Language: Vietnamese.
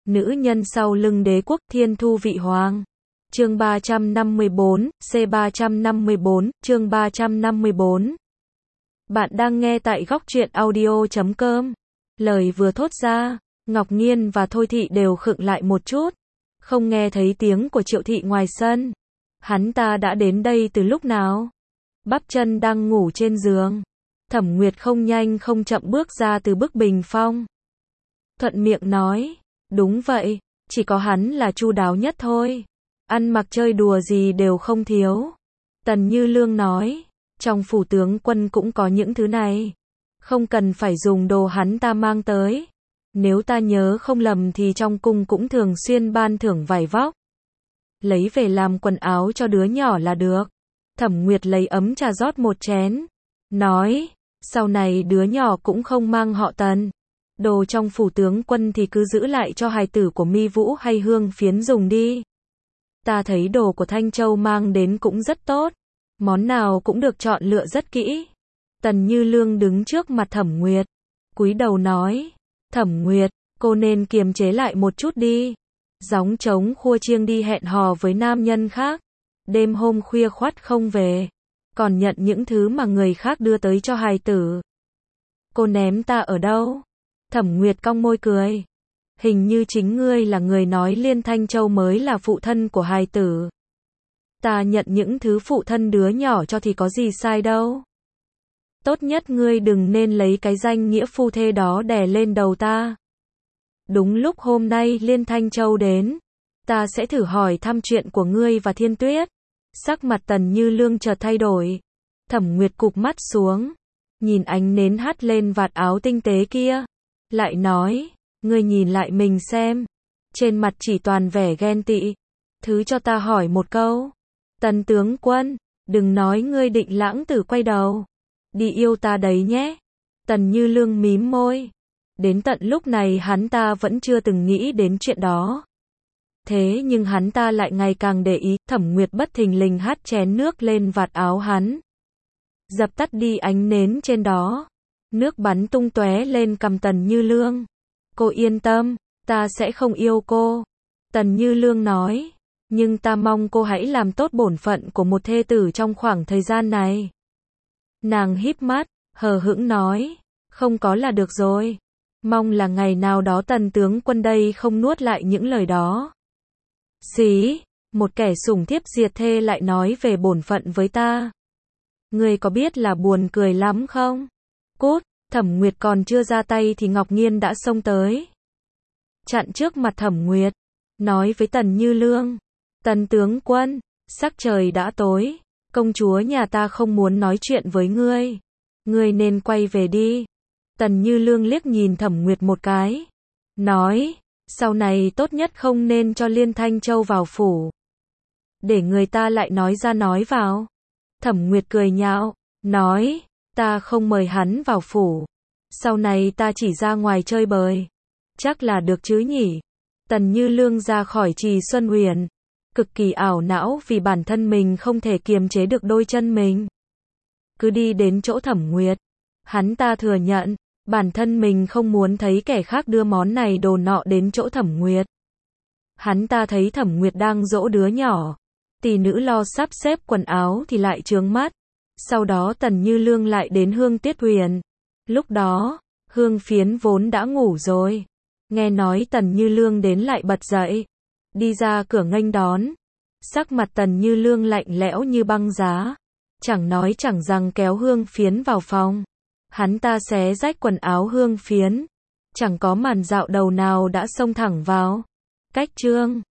Nữ nhân sau lưng đế quốc thiên thu vị hoàng. Chương 354, C354, chương 354. Bạn đang nghe tại góc truyện audio.com. Lời vừa thốt ra, Ngọc Nghiên và Thôi Thị đều khựng lại một chút. Không nghe thấy tiếng của Triệu Thị ngoài sân. Hắn ta đã đến đây từ lúc nào? Bắp Chân đang ngủ trên giường. Thẩm Nguyệt không nhanh không chậm bước ra từ bức bình phong. Thuận miệng nói, đúng vậy, chỉ có hắn là chu đáo nhất thôi. Ăn mặc chơi đùa gì đều không thiếu. Tần Như Lương nói, trong phủ tướng quân cũng có những thứ này. Không cần phải dùng đồ hắn ta mang tới. Nếu ta nhớ không lầm thì trong cung cũng thường xuyên ban thưởng vải vóc. Lấy về làm quần áo cho đứa nhỏ là được. Thẩm Nguyệt lấy ấm trà rót một chén. Nói, sau này đứa nhỏ cũng không mang họ Tần. Đồ trong phủ tướng quân thì cứ giữ lại cho hài tử của Mi Vũ hay Hương Phiến dùng đi. Ta thấy đồ của Thanh Châu mang đến cũng rất tốt. Món nào cũng được chọn lựa rất kỹ. Tần Như Lương đứng trước mặt Thẩm Nguyệt. Cúi đầu nói, Thẩm Nguyệt, cô nên kiềm chế lại một chút đi. Gióng trống khua chiêng đi hẹn hò với nam nhân khác. Đêm hôm khuya khoắt không về. Còn nhận những thứ mà người khác đưa tới cho hài tử. Cô ném ta ở đâu? Thẩm Nguyệt cong môi cười. Hình như chính ngươi là người nói Liên Thanh Châu mới là phụ thân của hài tử. Ta nhận những thứ phụ thân đứa nhỏ cho thì có gì sai đâu. Tốt nhất ngươi đừng nên lấy cái danh nghĩa phu thê đó đè lên đầu ta. Đúng lúc hôm nay Liên Thanh Châu đến, ta sẽ thử hỏi thăm chuyện của ngươi và Thiên Tuyết. Sắc mặt Tần Như Lương chợt thay đổi. Thẩm Nguyệt cụp mắt xuống, nhìn ánh nến hắt lên vạt áo tinh tế kia, lại nói, ngươi nhìn lại mình xem, trên mặt chỉ toàn vẻ ghen tị. Thứ cho ta hỏi một câu, Tần tướng quân, đừng nói ngươi định lãng tử quay đầu đi yêu ta đấy nhé. Tần Như Lương mím môi. Đến tận lúc này hắn ta vẫn chưa từng nghĩ đến chuyện đó. Thế nhưng hắn ta lại ngày càng để ý. Thẩm Nguyệt bất thình lình hắt chén nước lên vạt áo hắn, dập tắt đi ánh nến trên đó. Nước bắn tung tóe lên cằm Tần Như Lương. Cô yên tâm, ta sẽ không yêu cô. Tần Như Lương nói, nhưng ta mong cô hãy làm tốt bổn phận của một thê tử trong khoảng thời gian này. Nàng híp mắt, hờ hững nói, không có là được rồi. Mong là ngày nào đó Tần tướng quân đây không nuốt lại những lời đó. Xí, một kẻ sủng thiếp diệt thê lại nói về bổn phận với ta. Ngươi có biết là buồn cười lắm không? Cút. Thẩm Nguyệt còn chưa ra tay thì Ngọc Nghiên đã xông tới, chặn trước mặt Thẩm Nguyệt, nói với Tần Như Lương, Tần tướng quân, sắc trời đã tối, công chúa nhà ta không muốn nói chuyện với ngươi. Ngươi nên quay về đi. Tần Như Lương liếc nhìn Thẩm Nguyệt một cái, nói, sau này tốt nhất không nên cho Liên Thanh Châu vào phủ. Để người ta lại nói ra nói vào. Thẩm Nguyệt cười nhạo, nói, ta không mời hắn vào phủ. Sau này ta chỉ ra ngoài chơi bời. Chắc là được chứ nhỉ? Tần Như Lương ra khỏi Trì Xuân Huyền, cực kỳ ảo não vì bản thân mình không thể kiềm chế được đôi chân mình. Cứ đi đến chỗ Thẩm Nguyệt, hắn ta thừa nhận, bản thân mình không muốn thấy kẻ khác đưa món này đồ nọ đến chỗ Thẩm Nguyệt. Hắn ta thấy Thẩm Nguyệt đang dỗ đứa nhỏ, tỷ nữ lo sắp xếp quần áo thì lại chướng mắt. Sau đó Tần Như Lương lại đến Hương Tiết Huyền. Lúc đó, Hương Phiến vốn đã ngủ rồi. Nghe nói Tần Như Lương đến lại bật dậy, đi ra cửa nghênh đón. Sắc mặt Tần Như Lương lạnh lẽo như băng giá. Chẳng nói chẳng rằng kéo Hương Phiến vào phòng. Hắn ta xé rách quần áo Hương Phiến. Chẳng có màn dạo đầu nào đã xông thẳng vào. Cách chương